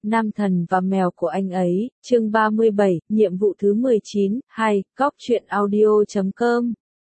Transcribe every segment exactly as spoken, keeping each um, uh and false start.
Nam thần và mèo của anh ấy, chương ba mươi bảy, nhiệm vụ thứ mười chín, hai, góc truyện audio chấm com.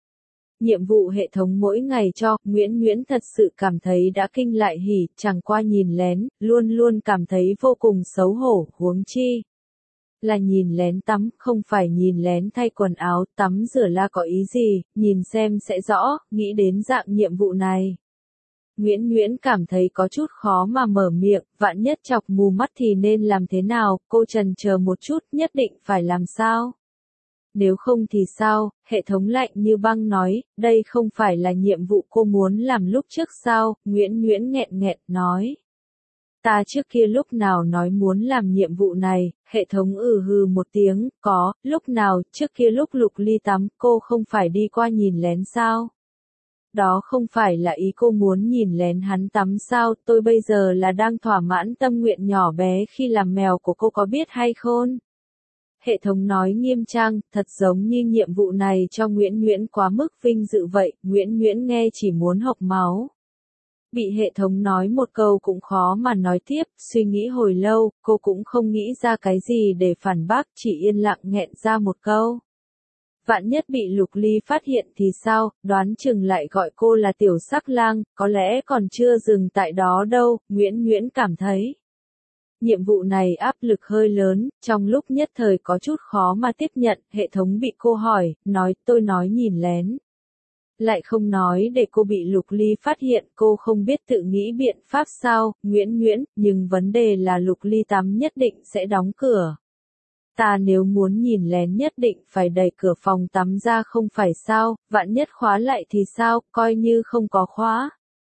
Nhiệm vụ hệ thống mỗi ngày cho, Nguyễn Nguyễn thật sự cảm thấy đã kinh lại hỉ, chẳng qua nhìn lén, luôn luôn cảm thấy vô cùng xấu hổ, huống chi. Là nhìn lén tắm, không phải nhìn lén thay quần áo, tắm rửa là có ý gì, nhìn xem sẽ rõ, nghĩ đến dạng nhiệm vụ này. Nguyễn Nguyễn cảm thấy có chút khó mà mở miệng, vạn nhất chọc mù mắt thì nên làm thế nào, cô chần chờ một chút, nhất định phải làm sao? Nếu không thì sao, hệ thống lạnh như băng nói, đây không phải là nhiệm vụ cô muốn làm lúc trước sao, Nguyễn Nguyễn nghẹn nghẹn nói. Ta trước kia lúc nào nói muốn làm nhiệm vụ này, hệ thống ừ hừ một tiếng, có, lúc nào, trước kia lúc Lục Ly tắm, cô không phải đi qua nhìn lén sao? Đó không phải là ý cô muốn nhìn lén hắn tắm sao, tôi bây giờ là đang thỏa mãn tâm nguyện nhỏ bé khi làm mèo của cô có biết hay không? Hệ thống nói nghiêm trang, thật giống như nhiệm vụ này cho Nguyễn Nguyễn quá mức vinh dự vậy, Nguyễn Nguyễn nghe chỉ muốn hộc máu. Bị hệ thống nói một câu cũng khó mà nói tiếp, suy nghĩ hồi lâu, cô cũng không nghĩ ra cái gì để phản bác, chỉ yên lặng nghẹn ra một câu. Vạn nhất bị Lục Ly phát hiện thì sao, đoán chừng lại gọi cô là tiểu sắc lang, có lẽ còn chưa dừng tại đó đâu, Nguyễn Nguyễn cảm thấy. Nhiệm vụ này áp lực hơi lớn, trong lúc nhất thời có chút khó mà tiếp nhận, hệ thống bị cô hỏi, nói, tôi nói nhìn lén. Lại không nói để cô bị Lục Ly phát hiện, cô không biết tự nghĩ biện pháp sao, Nguyễn Nguyễn, nhưng vấn đề là Lục Ly tắm nhất định sẽ đóng cửa. Ta nếu muốn nhìn lén nhất định phải đẩy cửa phòng tắm ra không phải sao, vạn nhất khóa lại thì sao, coi như không có khóa.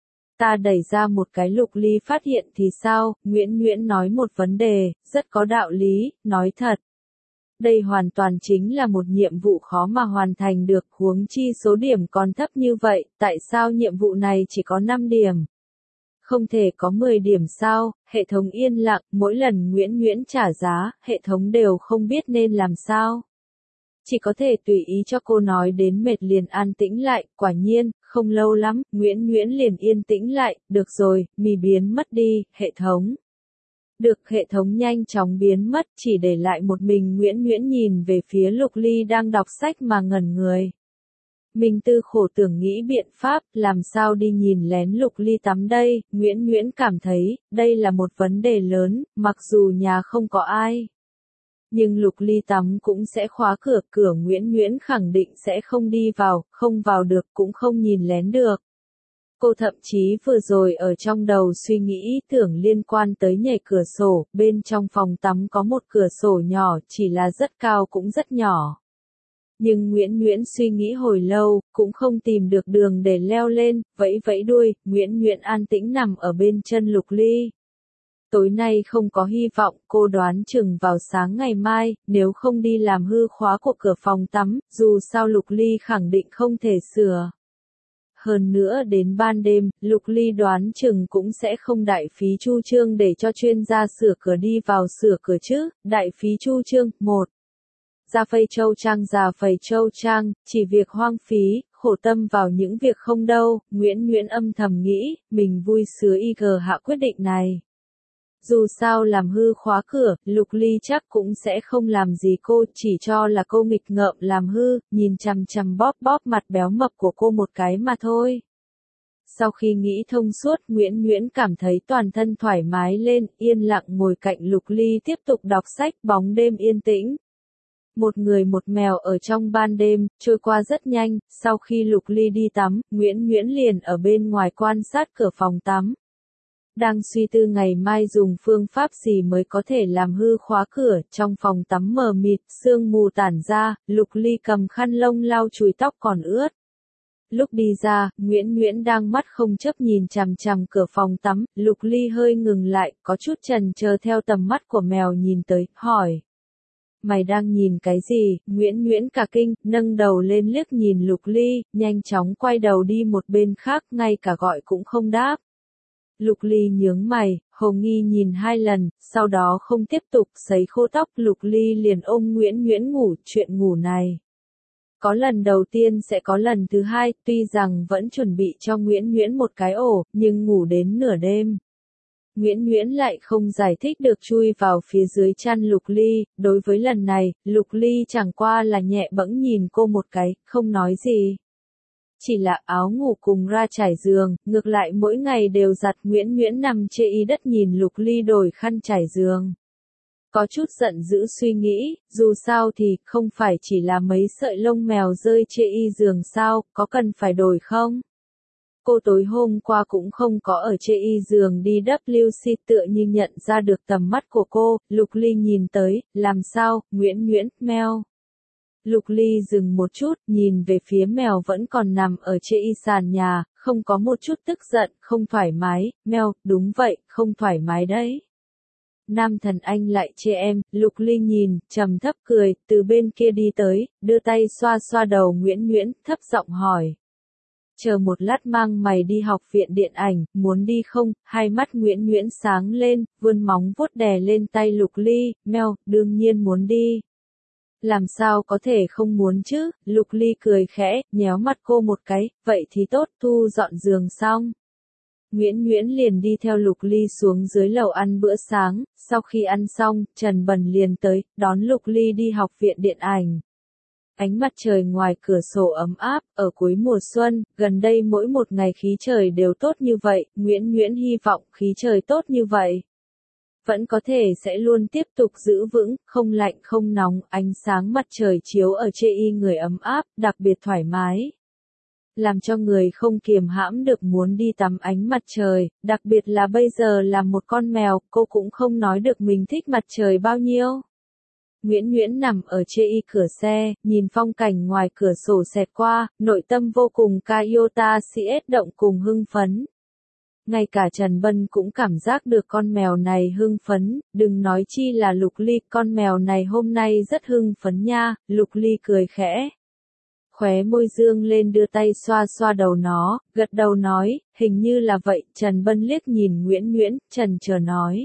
Ta đẩy ra một cái Lục Ly phát hiện thì sao, Nguyễn Nguyễn nói một vấn đề, rất có đạo lý, nói thật. Đây hoàn toàn chính là một nhiệm vụ khó mà hoàn thành được, huống chi số điểm còn thấp như vậy, tại sao nhiệm vụ này chỉ có năm điểm? Không thể có mười điểm sao, hệ thống yên lặng, mỗi lần Nguyễn Nguyễn trả giá, hệ thống đều không biết nên làm sao. Chỉ có thể tùy ý cho cô nói đến mệt liền an tĩnh lại, quả nhiên, không lâu lắm, Nguyễn Nguyễn liền yên tĩnh lại, được rồi, mì biến mất đi, hệ thống. Được hệ thống nhanh chóng biến mất, chỉ để lại một mình Nguyễn Nguyễn nhìn về phía Lục Ly đang đọc sách mà ngẩn người. Mình tư khổ tưởng nghĩ biện pháp, làm sao đi nhìn lén Lục Ly tắm đây, Nguyễn Nguyễn cảm thấy, đây là một vấn đề lớn, mặc dù nhà không có ai. Nhưng Lục Ly tắm cũng sẽ khóa cửa, cửa Nguyễn Nguyễn khẳng định sẽ không đi vào, không vào được cũng không nhìn lén được. Cô thậm chí vừa rồi ở trong đầu suy nghĩ ý tưởng liên quan tới nhảy cửa sổ, bên trong phòng tắm có một cửa sổ nhỏ, chỉ là rất cao cũng rất nhỏ. Nhưng Nguyễn Nguyễn suy nghĩ hồi lâu, cũng không tìm được đường để leo lên, vẫy vẫy đuôi, Nguyễn Nguyễn an tĩnh nằm ở bên chân Lục Ly. Tối nay không có hy vọng, cô đoán chừng vào sáng ngày mai, nếu không đi làm hư khóa của cửa phòng tắm, dù sao Lục Ly khẳng định không thể sửa. Hơn nữa đến ban đêm, Lục Ly đoán chừng cũng sẽ không đại phí chu trương để cho chuyên gia sửa cửa đi vào sửa cửa chứ, đại phí chu trương, một. Ra phây châu trang già phầy châu trang, chỉ việc hoang phí, khổ tâm vào những việc không đâu, Nguyễn Nguyễn âm thầm nghĩ, mình vui sướng y gờ hạ quyết định này. Dù sao làm hư khóa cửa, Lục Ly chắc cũng sẽ không làm gì cô, chỉ cho là cô nghịch ngợm làm hư, nhìn chằm chằm bóp bóp mặt béo mập của cô một cái mà thôi. Sau khi nghĩ thông suốt, Nguyễn Nguyễn cảm thấy toàn thân thoải mái lên, yên lặng ngồi cạnh Lục Ly tiếp tục đọc sách, bóng đêm yên tĩnh. Một người một mèo ở trong ban đêm, trôi qua rất nhanh, sau khi Lục Ly đi tắm, Nguyễn Nguyễn liền ở bên ngoài quan sát cửa phòng tắm. Đang suy tư ngày mai dùng phương pháp gì mới có thể làm hư khóa cửa, trong phòng tắm mờ mịt, sương mù tản ra, Lục Ly cầm khăn lông lau chùi tóc còn ướt. Lúc đi ra, Nguyễn Nguyễn đang mắt không chớp nhìn chằm chằm cửa phòng tắm, Lục Ly hơi ngừng lại, có chút chần chờ theo tầm mắt của mèo nhìn tới, hỏi. Mày đang nhìn cái gì? Nguyễn Nguyễn cả kinh, nâng đầu lên liếc nhìn Lục Ly, nhanh chóng quay đầu đi một bên khác, ngay cả gọi cũng không đáp. Lục Ly nhướng mày, hồ nghi nhìn hai lần, sau đó không tiếp tục sấy khô tóc, Lục Ly liền ôm Nguyễn Nguyễn ngủ, chuyện ngủ này. Có lần đầu tiên sẽ có lần thứ hai, tuy rằng vẫn chuẩn bị cho Nguyễn Nguyễn một cái ổ, nhưng ngủ đến nửa đêm. Nguyễn Nguyễn lại không giải thích được chui vào phía dưới chăn Lục Ly, đối với lần này, Lục Ly chẳng qua là nhẹ bẫng nhìn cô một cái, không nói gì. Chỉ là áo ngủ cùng ra trải giường, ngược lại mỗi ngày đều giặt. Nguyễn Nguyễn nằm chê y đất nhìn Lục Ly đổi khăn trải giường. Có chút giận dữ suy nghĩ, dù sao thì không phải chỉ là mấy sợi lông mèo rơi chê y giường sao, có cần phải đổi không? Cô tối hôm qua cũng không có ở chê y giường đi vê kép xê tựa như nhận ra được tầm mắt của cô, Lục Ly nhìn tới, làm sao, Nguyễn Nguyễn, mèo. Lục Ly dừng một chút, nhìn về phía mèo vẫn còn nằm ở chê y sàn nhà, không có một chút tức giận, không thoải mái, mèo, đúng vậy, không thoải mái đấy. Nam thần anh lại chê em, Lục Ly nhìn, trầm thấp cười, từ bên kia đi tới, đưa tay xoa xoa đầu Nguyễn Nguyễn, thấp giọng hỏi. Chờ một lát mang mày đi học viện điện ảnh, muốn đi không? Hai mắt Nguyễn Nguyễn sáng lên, vươn móng vuốt đè lên tay Lục Ly, mèo, đương nhiên muốn đi. Làm sao có thể không muốn chứ? Lục Ly cười khẽ, nhéo mặt cô một cái, vậy thì tốt, thu dọn giường xong. Nguyễn Nguyễn liền đi theo Lục Ly xuống dưới lầu ăn bữa sáng, sau khi ăn xong, Trần Bần liền tới, đón Lục Ly đi học viện điện ảnh. Ánh mặt trời ngoài cửa sổ ấm áp, ở cuối mùa xuân, gần đây mỗi một ngày khí trời đều tốt như vậy, Nguyễn Nguyễn hy vọng khí trời tốt như vậy. Vẫn có thể sẽ luôn tiếp tục giữ vững, không lạnh không nóng, ánh sáng mặt trời chiếu ở chê y người ấm áp, đặc biệt thoải mái. Làm cho người không kiềm hãm được muốn đi tắm ánh mặt trời, đặc biệt là bây giờ là một con mèo, cô cũng không nói được mình thích mặt trời bao nhiêu. Nguyễn Nguyễn nằm ở chê y cửa xe, nhìn phong cảnh ngoài cửa sổ xẹt qua, nội tâm vô cùng Kayota xê ét động cùng hưng phấn. Ngay cả Trần Bân cũng cảm giác được con mèo này hưng phấn, đừng nói chi là Lục Ly, con mèo này hôm nay rất hưng phấn nha, Lục Ly cười khẽ. Khóe môi dương lên đưa tay xoa xoa đầu nó, gật đầu nói, hình như là vậy, Trần Bân liếc nhìn Nguyễn Nguyễn, trần chờ nói.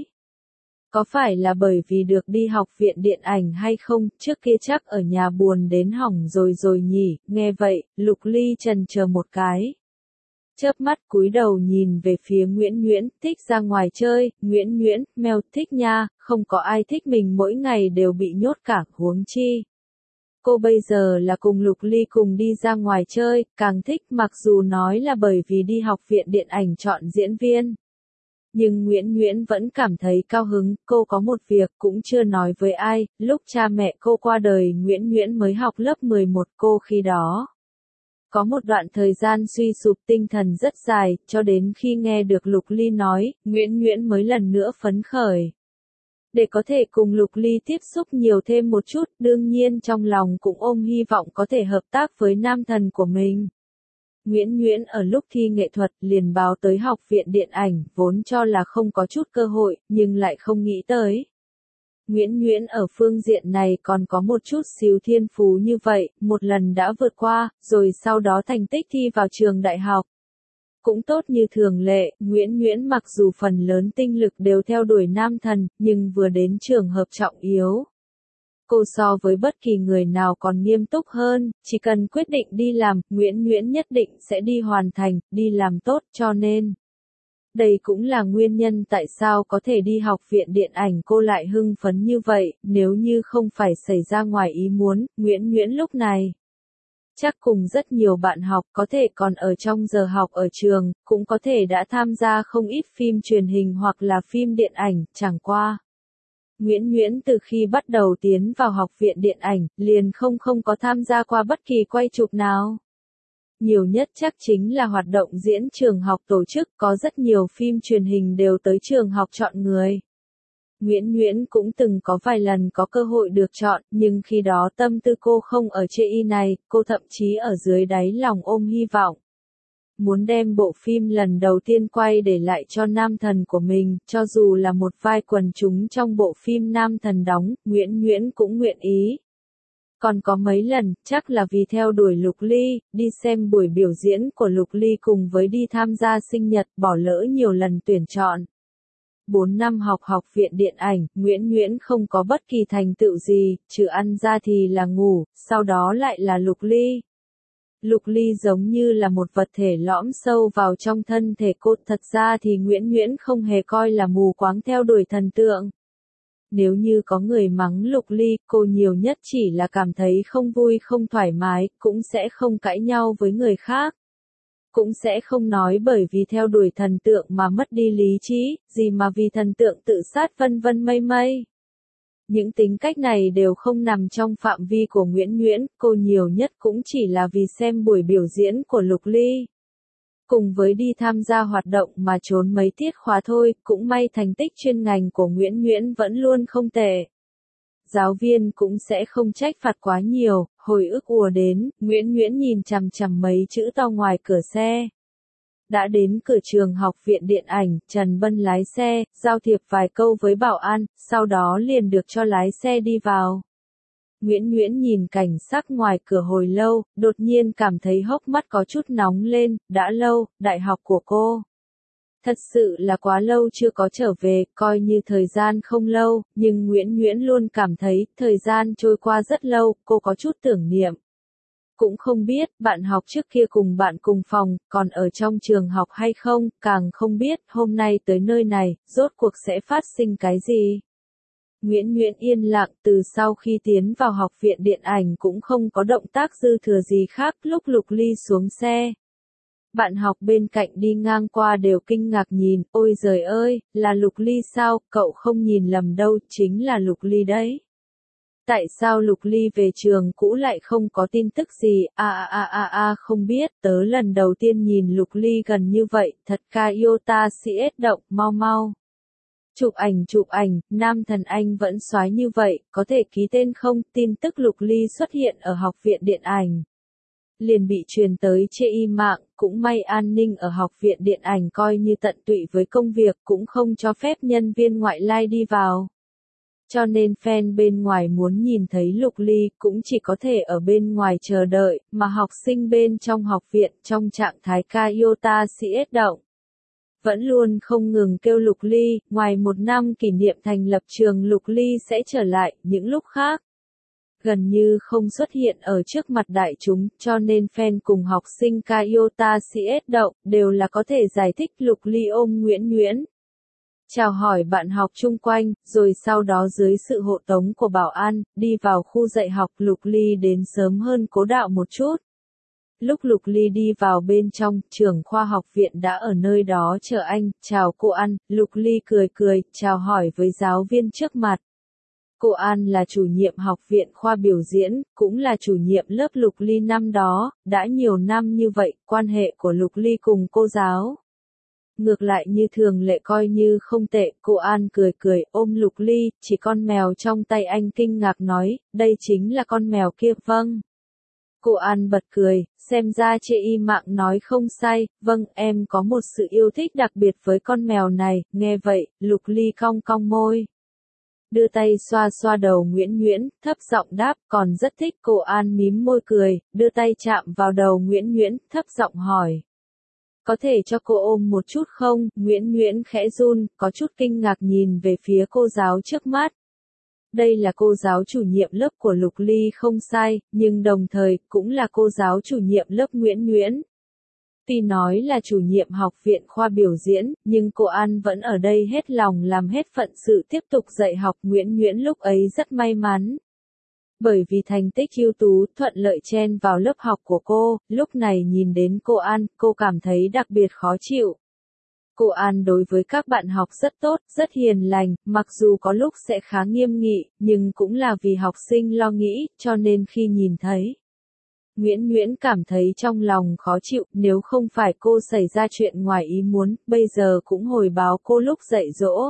Có phải là bởi vì được đi học viện điện ảnh hay không, trước kia chắc ở nhà buồn đến hỏng rồi rồi nhỉ, nghe vậy, Lục Ly trần chờ một cái. Chớp mắt cúi đầu nhìn về phía Nguyễn Nguyễn, thích ra ngoài chơi, Nguyễn Nguyễn, mèo thích nha, không có ai thích mình mỗi ngày đều bị nhốt cả, huống chi. Cô bây giờ là cùng Lục Ly cùng đi ra ngoài chơi, càng thích mặc dù nói là bởi vì đi học viện điện ảnh chọn diễn viên. Nhưng Nguyễn Nguyễn vẫn cảm thấy cao hứng, cô có một việc cũng chưa nói với ai, lúc cha mẹ cô qua đời Nguyễn Nguyễn mới học lớp mười một cô khi đó. Có một đoạn thời gian suy sụp tinh thần rất dài, cho đến khi nghe được Lục Ly nói, Nguyễn Nguyễn mới lần nữa phấn khởi. Để có thể cùng Lục Ly tiếp xúc nhiều thêm một chút, đương nhiên trong lòng cũng ôm hy vọng có thể hợp tác với nam thần của mình. Nguyễn Nguyễn ở lúc thi nghệ thuật liền báo tới học viện điện ảnh, vốn cho là không có chút cơ hội, nhưng lại không nghĩ tới. Nguyễn Nguyễn ở phương diện này còn có một chút xíu thiên phú như vậy, một lần đã vượt qua, rồi sau đó thành tích thi vào trường đại học. Cũng tốt như thường lệ, Nguyễn Nguyễn mặc dù phần lớn tinh lực đều theo đuổi nam thần, nhưng vừa đến trường hợp trọng yếu. Cô so với bất kỳ người nào còn nghiêm túc hơn, chỉ cần quyết định đi làm, Nguyễn Nguyễn nhất định sẽ đi hoàn thành, đi làm tốt, cho nên. Đây cũng là nguyên nhân tại sao có thể đi học viện điện ảnh cô lại hưng phấn như vậy, nếu như không phải xảy ra ngoài ý muốn, Nguyễn Nguyễn lúc này. Chắc cùng rất nhiều bạn học có thể còn ở trong giờ học ở trường, cũng có thể đã tham gia không ít phim truyền hình hoặc là phim điện ảnh, chẳng qua. Nguyễn Nguyễn từ khi bắt đầu tiến vào học viện điện ảnh, liền không không có tham gia qua bất kỳ quay chụp nào. Nhiều nhất chắc chính là hoạt động diễn trường học tổ chức, có rất nhiều phim truyền hình đều tới trường học chọn người. Nguyễn Nguyễn cũng từng có vài lần có cơ hội được chọn, nhưng khi đó tâm tư cô không ở chê y này, cô thậm chí ở dưới đáy lòng ôm hy vọng. Muốn đem bộ phim lần đầu tiên quay để lại cho nam thần của mình, cho dù là một vai quần chúng trong bộ phim nam thần đóng, Nguyễn Nguyễn cũng nguyện ý. Còn có mấy lần, chắc là vì theo đuổi Lục Ly, đi xem buổi biểu diễn của Lục Ly cùng với đi tham gia sinh nhật, bỏ lỡ nhiều lần tuyển chọn. Bốn năm học học viện điện ảnh, Nguyễn Nguyễn không có bất kỳ thành tựu gì, trừ ăn ra thì là ngủ, sau đó lại là Lục Ly. Lục Ly giống như là một vật thể lõm sâu vào trong thân thể cô, thật ra thì Nguyễn Nguyễn không hề coi là mù quáng theo đuổi thần tượng. Nếu như có người mắng Lục Ly, cô nhiều nhất chỉ là cảm thấy không vui không thoải mái, cũng sẽ không cãi nhau với người khác. Cũng sẽ không nói bởi vì theo đuổi thần tượng mà mất đi lý trí, gì mà vì thần tượng tự sát vân vân mây mây. Những tính cách này đều không nằm trong phạm vi của Nguyễn Nguyễn, cô nhiều nhất cũng chỉ là vì xem buổi biểu diễn của Lục Ly. Cùng với đi tham gia hoạt động mà trốn mấy tiết khóa thôi, cũng may thành tích chuyên ngành của Nguyễn Nguyễn vẫn luôn không tệ. Giáo viên cũng sẽ không trách phạt quá nhiều, hồi ức ùa đến, Nguyễn Nguyễn nhìn chằm chằm mấy chữ to ngoài cửa xe. Đã đến cửa trường học viện điện ảnh, Trần Bân lái xe, giao thiệp vài câu với bảo an, sau đó liền được cho lái xe đi vào. Nguyễn Nguyễn nhìn cảnh sắc ngoài cửa hồi lâu, đột nhiên cảm thấy hốc mắt có chút nóng lên, đã lâu, đại học của cô. Thật sự là quá lâu chưa có trở về, coi như thời gian không lâu, nhưng Nguyễn Nguyễn luôn cảm thấy, thời gian trôi qua rất lâu, cô có chút tưởng niệm. Cũng không biết, bạn học trước kia cùng bạn cùng phòng, còn ở trong trường học hay không, càng không biết, hôm nay tới nơi này, rốt cuộc sẽ phát sinh cái gì. Nguyễn Nguyễn yên lặng, từ sau khi tiến vào học viện điện ảnh cũng không có động tác dư thừa gì khác, lúc Lục Ly xuống xe. Bạn học bên cạnh đi ngang qua đều kinh ngạc nhìn, ôi giời ơi, là Lục Ly sao, cậu không nhìn lầm đâu, chính là Lục Ly đấy. Tại sao Lục Ly về trường cũ lại không có tin tức gì, a a a a a không biết, tớ lần đầu tiên nhìn Lục Ly gần như vậy, thật ca yêu ta si ết động, mau mau. Chụp ảnh chụp ảnh, nam thần anh vẫn soái như vậy, có thể ký tên không, tin tức Lục Ly xuất hiện ở học viện điện ảnh. Liền bị truyền tới chê y mạng, cũng may an ninh ở học viện điện ảnh coi như tận tụy với công việc, cũng không cho phép nhân viên ngoại lai đi vào. Cho nên fan bên ngoài muốn nhìn thấy Lục Ly cũng chỉ có thể ở bên ngoài chờ đợi, mà học sinh bên trong học viện trong trạng thái ca yêu ta si ết động. Vẫn luôn không ngừng kêu Lục Ly, ngoài một năm kỷ niệm thành lập trường Lục Ly sẽ trở lại, những lúc khác. Gần như không xuất hiện ở trước mặt đại chúng, cho nên fan cùng học sinh ca yêu ta si ết động, đều là có thể giải thích Lục Ly ôm Nguyễn Nguyễn. Chào hỏi bạn học chung quanh, rồi sau đó dưới sự hộ tống của bảo an, đi vào khu dạy học. Lục Ly đến sớm hơn cố đạo một chút. Lúc Lục Ly đi vào bên trong, trưởng khoa học viện đã ở nơi đó chờ anh, chào cô An, Lục Ly cười cười, chào hỏi với giáo viên trước mặt. Cô An là chủ nhiệm học viện khoa biểu diễn, cũng là chủ nhiệm lớp Lục Ly năm đó, đã nhiều năm như vậy, quan hệ của Lục Ly cùng cô giáo. Ngược lại như thường lệ coi như không tệ, cô An cười cười, ôm Lục Ly, chỉ con mèo trong tay anh kinh ngạc nói, đây chính là con mèo kia, vâng. Cô An bật cười, xem ra chê y mạng nói không sai, vâng, em có một sự yêu thích đặc biệt với con mèo này, nghe vậy, Lục Ly cong cong môi. Đưa tay xoa xoa đầu Nguyễn Nguyễn, thấp giọng đáp, còn rất thích. Cô An mím môi cười, đưa tay chạm vào đầu Nguyễn Nguyễn, thấp giọng hỏi. Có thể cho cô ôm một chút không? Nguyễn Nguyễn khẽ run, có chút kinh ngạc nhìn về phía cô giáo trước mắt. Đây là cô giáo chủ nhiệm lớp của Lục Ly không sai, nhưng đồng thời, cũng là cô giáo chủ nhiệm lớp Nguyễn Nguyễn. Tuy nói là chủ nhiệm học viện khoa biểu diễn, nhưng cô An vẫn ở đây hết lòng làm hết phận sự tiếp tục dạy học. Nguyễn Nguyễn lúc ấy rất may mắn. Bởi vì thành tích ưu tú, thuận lợi chen vào lớp học của cô, lúc này nhìn đến cô An, cô cảm thấy đặc biệt khó chịu. Cô An đối với các bạn học rất tốt, rất hiền lành, mặc dù có lúc sẽ khá nghiêm nghị, nhưng cũng là vì học sinh lo nghĩ, cho nên khi nhìn thấy. Nguyễn Nguyễn cảm thấy trong lòng khó chịu, nếu không phải cô xảy ra chuyện ngoài ý muốn, bây giờ cũng hồi báo cô lúc dạy dỗ.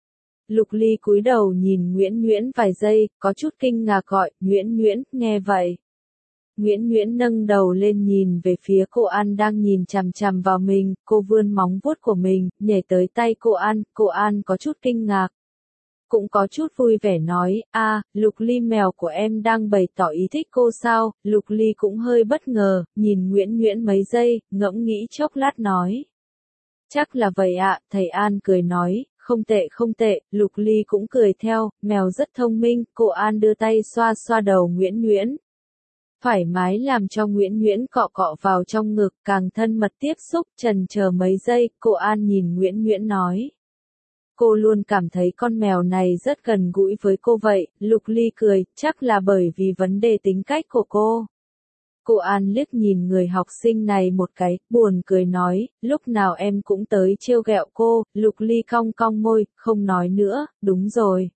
Lục Ly cúi đầu nhìn Nguyễn Nguyễn vài giây, có chút kinh ngạc gọi, Nguyễn Nguyễn, nghe vậy. Nguyễn Nguyễn nâng đầu lên nhìn về phía cô An đang nhìn chằm chằm vào mình, cô vươn móng vuốt của mình, nhảy tới tay cô An, cô An có chút kinh ngạc. Cũng có chút vui vẻ nói, a, Lục Ly mèo của em đang bày tỏ ý thích cô sao, Lục Ly cũng hơi bất ngờ, nhìn Nguyễn Nguyễn mấy giây, ngẫm nghĩ chốc lát nói. Chắc là vậy ạ, thầy An cười nói, không tệ không tệ, Lục Ly cũng cười theo, mèo rất thông minh, cô An đưa tay xoa xoa đầu Nguyễn Nguyễn. thoải mái làm cho Nguyễn Nguyễn cọ cọ vào trong ngực, càng thân mật tiếp xúc, chần chờ mấy giây, cô An nhìn Nguyễn Nguyễn nói. Cô luôn cảm thấy con mèo này rất gần gũi với cô vậy, Lục Ly cười, chắc là bởi vì vấn đề tính cách của cô. Cô An liếc nhìn người học sinh này một cái, buồn cười nói, lúc nào em cũng tới trêu ghẹo cô, Lục Ly cong cong môi, không nói nữa, đúng rồi.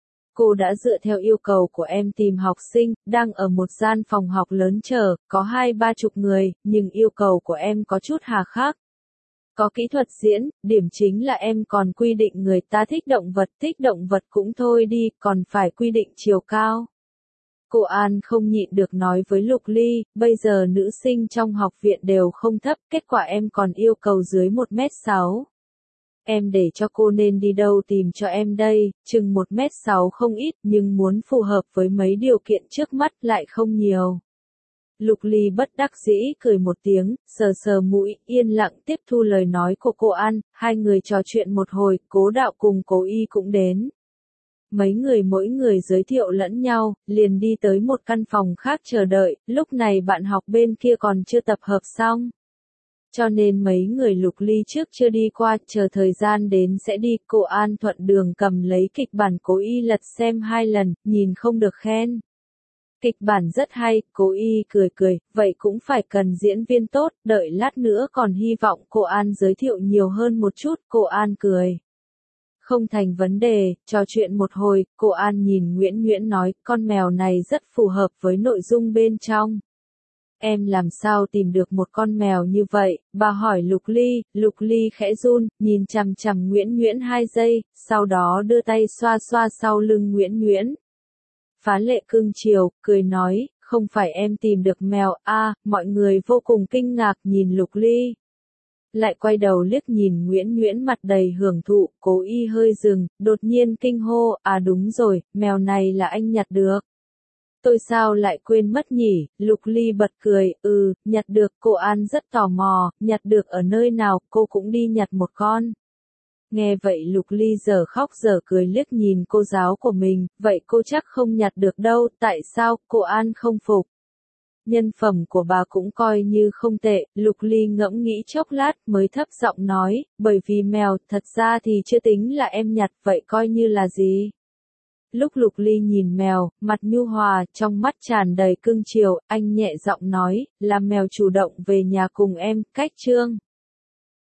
Cô đã dựa theo yêu cầu của em tìm học sinh, đang ở một gian phòng học lớn chờ, có hai ba chục người, nhưng yêu cầu của em có chút hà khắc. Có kỹ thuật diễn, điểm chính là em còn quy định người ta thích động vật, thích động vật cũng thôi đi, còn phải quy định chiều cao. Cô An không nhịn được nói với Lục Ly, bây giờ nữ sinh trong học viện đều không thấp, kết quả em còn yêu cầu dưới một mét sáu. Em để cho cô nên đi đâu tìm cho em đây, chừng một mét sáu không ít, nhưng muốn phù hợp với mấy điều kiện trước mắt lại không nhiều. Lục Ly bất đắc dĩ cười một tiếng, sờ sờ mũi, yên lặng tiếp thu lời nói của cô An, hai người trò chuyện một hồi, Cố Đạo cùng Cố Y cũng đến. Mấy người mỗi người giới thiệu lẫn nhau, liền đi tới một căn phòng khác chờ đợi, lúc này bạn học bên kia còn chưa tập hợp xong. Cho nên mấy người Lục Ly trước chưa đi qua, chờ thời gian đến sẽ đi, cô An thuận đường cầm lấy kịch bản Cố Y lật xem hai lần, nhìn không được khen. Kịch bản rất hay, Cố Y cười cười, vậy cũng phải cần diễn viên tốt, đợi lát nữa còn hy vọng cô An giới thiệu nhiều hơn một chút, cô An cười. Không thành vấn đề, trò chuyện một hồi, cô An nhìn Nguyễn Nguyễn nói, con mèo này rất phù hợp với nội dung bên trong. Em làm sao tìm được một con mèo như vậy, bà hỏi Lục Ly, Lục Ly khẽ run, nhìn chằm chằm Nguyễn Nguyễn hai giây, sau đó đưa tay xoa xoa sau lưng Nguyễn Nguyễn. Phá lệ cưng chiều, cười nói, không phải em tìm được mèo, a, à, mọi người vô cùng kinh ngạc nhìn Lục Ly. Lại quay đầu liếc nhìn Nguyễn Nguyễn mặt đầy hưởng thụ, Cố Y hơi dừng, đột nhiên kinh hô, à đúng rồi, mèo này là anh nhặt được. Tôi sao lại quên mất nhỉ, Lục Ly bật cười, ừ, nhặt được, cô An rất tò mò, nhặt được ở nơi nào, cô cũng đi nhặt một con. Nghe vậy Lục Ly giờ khóc giờ cười liếc nhìn cô giáo của mình, vậy cô chắc không nhặt được đâu, tại sao, cô An không phục. Nhân phẩm của bà cũng coi như không tệ, Lục Ly ngẫm nghĩ chốc lát mới thấp giọng nói, bởi vì mèo, thật ra thì chưa tính là em nhặt, vậy coi như là gì? Lúc Lục Ly nhìn mèo, mặt nhu hòa, trong mắt tràn đầy cưng chiều, anh nhẹ giọng nói, là mèo chủ động về nhà cùng em, cách trương.